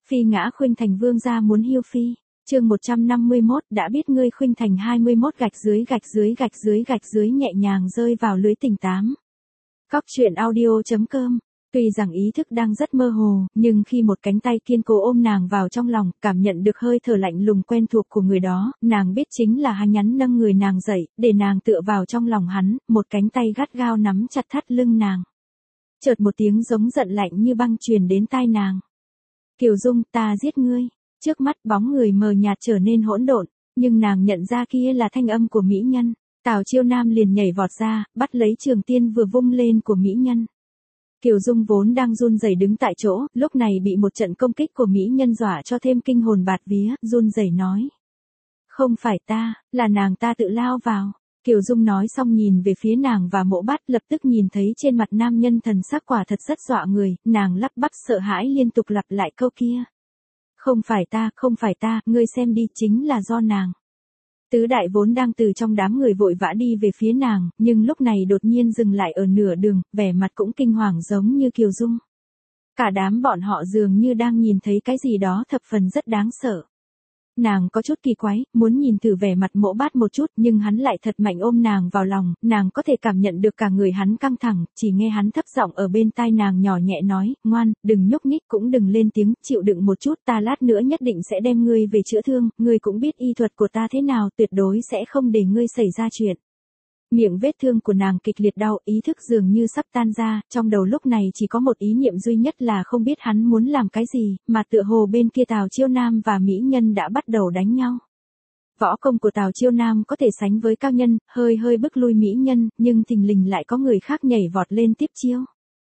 Phi ngã Khuynh Thành vương gia muốn hiêu phi. Chương 151, đã biết ngươi Khuynh Thành 21 gạch dưới nhẹ nhàng rơi vào lưới tình tám. Cóc truyện audio.com. Tuy rằng ý thức đang rất mơ hồ, nhưng khi một cánh tay kiên cố ôm nàng vào trong lòng, cảm nhận được hơi thở lạnh lùng quen thuộc của người đó, nàng biết chính là hắn nhắn nâng người nàng dậy, để nàng tựa vào trong lòng hắn, một cánh tay gắt gao nắm chặt thắt lưng nàng. Chợt một tiếng giống giận lạnh như băng truyền đến tai nàng. Kiều Dung, ta giết ngươi. Trước mắt bóng người mờ nhạt trở nên hỗn độn, nhưng nàng nhận ra kia là thanh âm của mỹ nhân. Tào Chiêu Nam liền nhảy vọt ra, bắt lấy trường tiên vừa vung lên của mỹ nhân. Kiều Dung vốn đang run rẩy đứng tại chỗ, lúc này bị một trận công kích của mỹ nhân dọa cho thêm kinh hồn bạt vía, run rẩy nói. Không phải ta, là nàng ta tự lao vào. Kiều Dung nói xong nhìn về phía nàng và Mộ Bát, lập tức nhìn thấy trên mặt nam nhân thần sắc quả thật rất dọa người, nàng lắp bắp sợ hãi liên tục lặp lại câu kia. Không phải ta, ngươi xem đi, chính là do nàng. Tứ đại vốn đang từ trong đám người vội vã đi về phía nàng, nhưng lúc này đột nhiên dừng lại ở nửa đường, vẻ mặt cũng kinh hoàng giống như Kiều Dung. Cả đám bọn họ dường như đang nhìn thấy cái gì đó thập phần rất đáng sợ. Nàng có chút kỳ quái, muốn nhìn thử vẻ mặt Mộ Bát một chút, nhưng hắn lại thật mạnh ôm nàng vào lòng, nàng có thể cảm nhận được cả người hắn căng thẳng, chỉ nghe hắn thấp giọng ở bên tai nàng nhỏ nhẹ nói, ngoan, đừng nhúc nhích cũng đừng lên tiếng, chịu đựng một chút, ta lát nữa nhất định sẽ đem ngươi về chữa thương, ngươi cũng biết y thuật của ta thế nào, tuyệt đối sẽ không để ngươi xảy ra chuyện. Miệng vết thương của nàng kịch liệt đau, ý thức dường như sắp tan ra, trong đầu lúc này chỉ có một ý niệm duy nhất là không biết hắn muốn làm cái gì, mà tựa hồ bên kia Tào Chiêu Nam và mỹ nhân đã bắt đầu đánh nhau. Võ công của Tào Chiêu Nam có thể sánh với cao nhân, hơi bức lui mỹ nhân, nhưng thình lình lại có người khác nhảy vọt lên tiếp chiêu.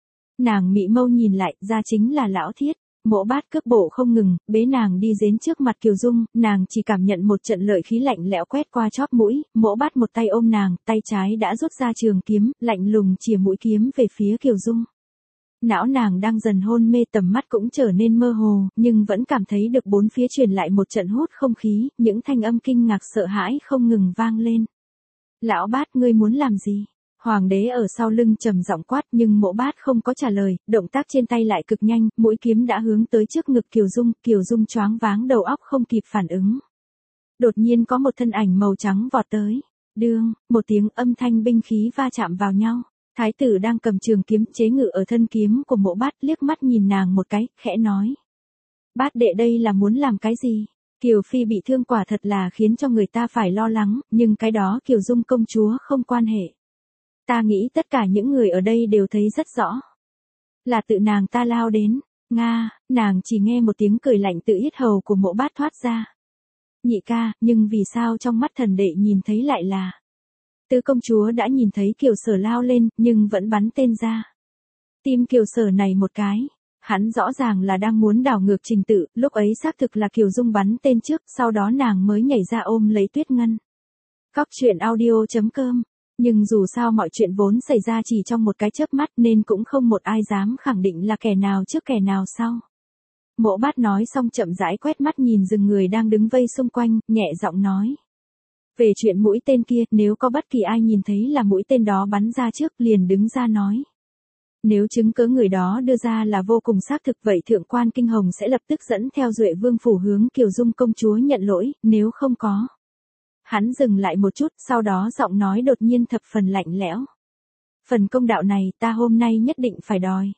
Nàng mị mâu nhìn lại, ra chính là Lão Thiết. Mộ Bát cước bộ không ngừng, bế nàng đi đến trước mặt Kiều Dung, nàng chỉ cảm nhận một trận lợi khí lạnh lẽo quét qua chóp mũi, Mộ Bát một tay ôm nàng, tay trái đã rút ra trường kiếm, lạnh lùng chìa mũi kiếm về phía Kiều Dung. Não nàng đang dần hôn mê, tầm mắt cũng trở nên mơ hồ, nhưng vẫn cảm thấy được bốn phía truyền lại một trận hút không khí, những thanh âm kinh ngạc sợ hãi không ngừng vang lên. Lão Bát, ngươi muốn làm gì? Hoàng đế ở sau lưng trầm giọng quát, nhưng Mộ Bát không có trả lời, động tác trên tay lại cực nhanh, mũi kiếm đã hướng tới trước ngực Kiều Dung choáng váng đầu óc không kịp phản ứng. Đột nhiên có một thân ảnh màu trắng vọt tới. Đương, một tiếng âm thanh binh khí va chạm vào nhau. Thái tử đang cầm trường kiếm chế ngự ở thân kiếm của Mộ Bát, liếc mắt nhìn nàng một cái, khẽ nói. Bát đệ đây là muốn làm cái gì? Kiều Phi bị thương quả thật là khiến cho người ta phải lo lắng, nhưng cái đó Kiều Dung công chúa không quan hệ. Ta nghĩ tất cả những người ở đây đều thấy rất rõ. Là tự nàng ta lao đến. Nga, nàng chỉ nghe một tiếng cười lạnh tự yết hầu của Mộ Bát thoát ra. Nhị ca, nhưng vì sao trong mắt thần đệ nhìn thấy lại là. Tứ công chúa đã nhìn thấy Kiều Sở lao lên, nhưng vẫn bắn tên ra. Tim Kiều Sở này một cái. Hắn rõ ràng là đang muốn đảo ngược trình tự, lúc ấy xác thực là Kiều Dung bắn tên trước, sau đó nàng mới nhảy ra ôm lấy Tuyết Ngân. Cóc truyện audio.com. Nhưng dù sao mọi chuyện vốn xảy ra chỉ trong một cái chớp mắt nên cũng không một ai dám khẳng định là kẻ nào trước kẻ nào sau. Mộ Bát nói xong chậm rãi quét mắt nhìn rừng người đang đứng vây xung quanh, nhẹ giọng nói. Về chuyện mũi tên kia, nếu có bất kỳ ai nhìn thấy là mũi tên đó bắn ra trước liền đứng ra nói. Nếu chứng cứ người đó đưa ra là vô cùng xác thực vậy Thượng quan Kinh Hồng sẽ lập tức dẫn theo Duệ Vương phủ hướng Kiều Dung công chúa nhận lỗi, nếu không có. Hắn dừng lại một chút, sau đó giọng nói đột nhiên thập phần lạnh lẽo. Phần công đạo này ta hôm nay nhất định phải đòi.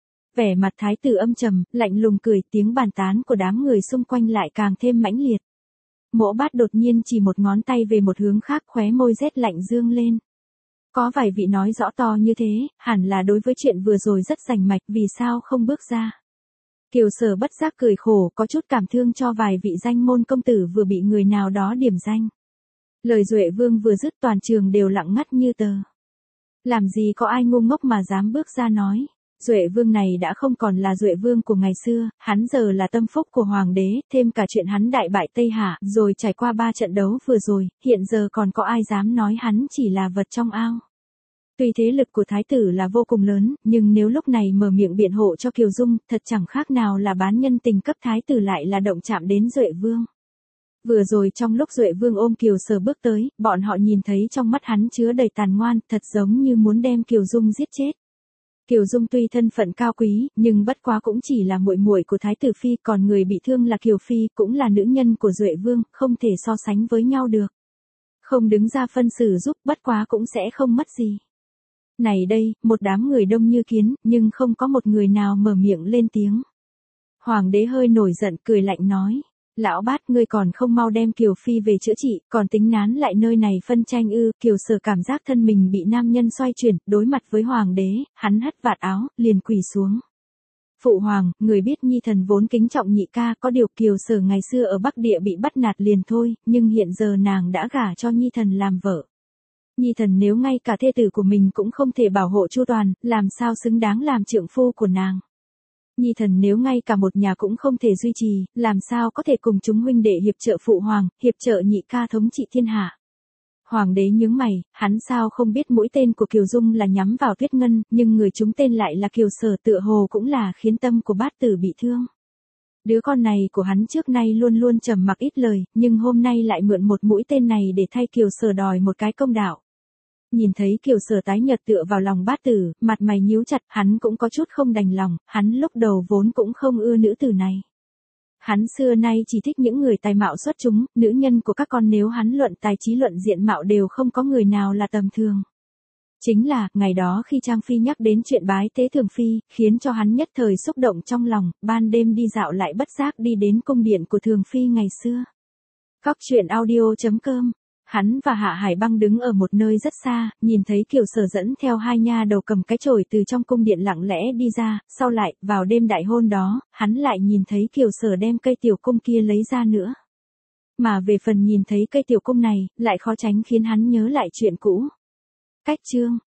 Vẻ mặt thái tử âm trầm, lạnh lùng cười, tiếng bàn tán của đám người xung quanh lại càng thêm mãnh liệt. Mộ Bát đột nhiên chỉ một ngón tay về một hướng khác, khóe môi rét lạnh dương lên. Có vài vị nói rõ to như thế, hẳn là đối với chuyện vừa rồi rất rành mạch, vì sao không bước ra. Kiều Sở bất giác cười khổ, có chút cảm thương cho vài vị danh môn công tử vừa bị người nào đó điểm danh. Lời Duệ Vương vừa dứt toàn trường đều lặng ngắt như tờ. Làm gì có ai ngu ngốc mà dám bước ra nói. Duệ Vương này đã không còn là Duệ Vương của ngày xưa, hắn giờ là tâm phúc của Hoàng đế, thêm cả chuyện hắn đại bại Tây Hạ, rồi trải qua 3 trận đấu vừa rồi, hiện giờ còn có ai dám nói hắn chỉ là vật trong ao. Tuy thế lực của Thái tử là vô cùng lớn, nhưng nếu lúc này mở miệng biện hộ cho Kiều Dung, thật chẳng khác nào là bán nhân tình cấp Thái tử lại là động chạm đến Duệ Vương. Vừa rồi trong lúc Duệ Vương ôm Kiều Sở bước tới, bọn họ nhìn thấy trong mắt hắn chứa đầy tàn ngoan, thật giống như muốn đem Kiều Dung giết chết. Kiều Dung tuy thân phận cao quý, nhưng bất quá cũng chỉ là muội muội của Thái tử phi, còn người bị thương là Kiều phi, cũng là nữ nhân của Duệ Vương, không thể so sánh với nhau được. Không đứng ra phân xử giúp, bất quá cũng sẽ không mất gì. Này đây, một đám người đông như kiến, nhưng không có một người nào mở miệng lên tiếng. Hoàng đế hơi nổi giận, cười lạnh nói. Lão bát, ngươi còn không mau đem Kiều phi về chữa trị, còn tính nán lại nơi này phân tranh ư? Kiều Sở cảm giác thân mình bị nam nhân xoay chuyển, đối mặt với hoàng đế, hắn hất vạt áo, liền quỳ xuống. Phụ hoàng, người biết nhi thần vốn kính trọng nhị ca, có điều Kiều Sở ngày xưa ở Bắc Địa bị bắt nạt liền thôi, nhưng hiện giờ nàng đã gả cho nhi thần làm vợ. Nhi thần nếu ngay cả thê tử của mình cũng không thể bảo hộ chu toàn, làm sao xứng đáng làm trượng phu của nàng. Nhi thần nếu ngay cả một nhà cũng không thể duy trì, làm sao có thể cùng chúng huynh đệ hiệp trợ phụ hoàng, hiệp trợ nhị ca thống trị thiên hạ. Hoàng đế nhướng mày, hắn sao không biết mũi tên của Kiều Dung là nhắm vào Tuyết Ngân, nhưng người trúng tên lại là Kiều Sở, tựa hồ cũng là khiến tâm của bát tử bị thương. Đứa con này của hắn trước nay luôn luôn trầm mặc ít lời, nhưng hôm nay lại mượn một mũi tên này để thay Kiều Sở đòi một cái công đạo. Nhìn thấy Kiều Sở tái nhợt tựa vào lòng bát tử, mặt mày nhíu chặt, hắn cũng có chút không đành lòng, hắn lúc đầu vốn cũng không ưa nữ tử này. Hắn xưa nay chỉ thích những người tài mạo xuất chúng, nữ nhân của các con nếu hắn luận tài trí luận diện mạo đều không có người nào là tầm thường. Chính là, ngày đó khi Trang Phi nhắc đến chuyện bái tế Thường Phi, khiến cho hắn nhất thời xúc động trong lòng, ban đêm đi dạo lại bất giác đi đến cung điện của Thường Phi ngày xưa. Cóc truyện audio.com. Hắn và Hạ Hải Băng đứng ở một nơi rất xa, nhìn thấy Kiều Sở dẫn theo hai nha đầu cầm cái chổi từ trong cung điện lặng lẽ đi ra, sau lại, vào đêm đại hôn đó, hắn lại nhìn thấy Kiều Sở đem cây tiểu cung kia lấy ra nữa. Mà về phần nhìn thấy cây tiểu cung này, lại khó tránh khiến hắn nhớ lại chuyện cũ. Cách chương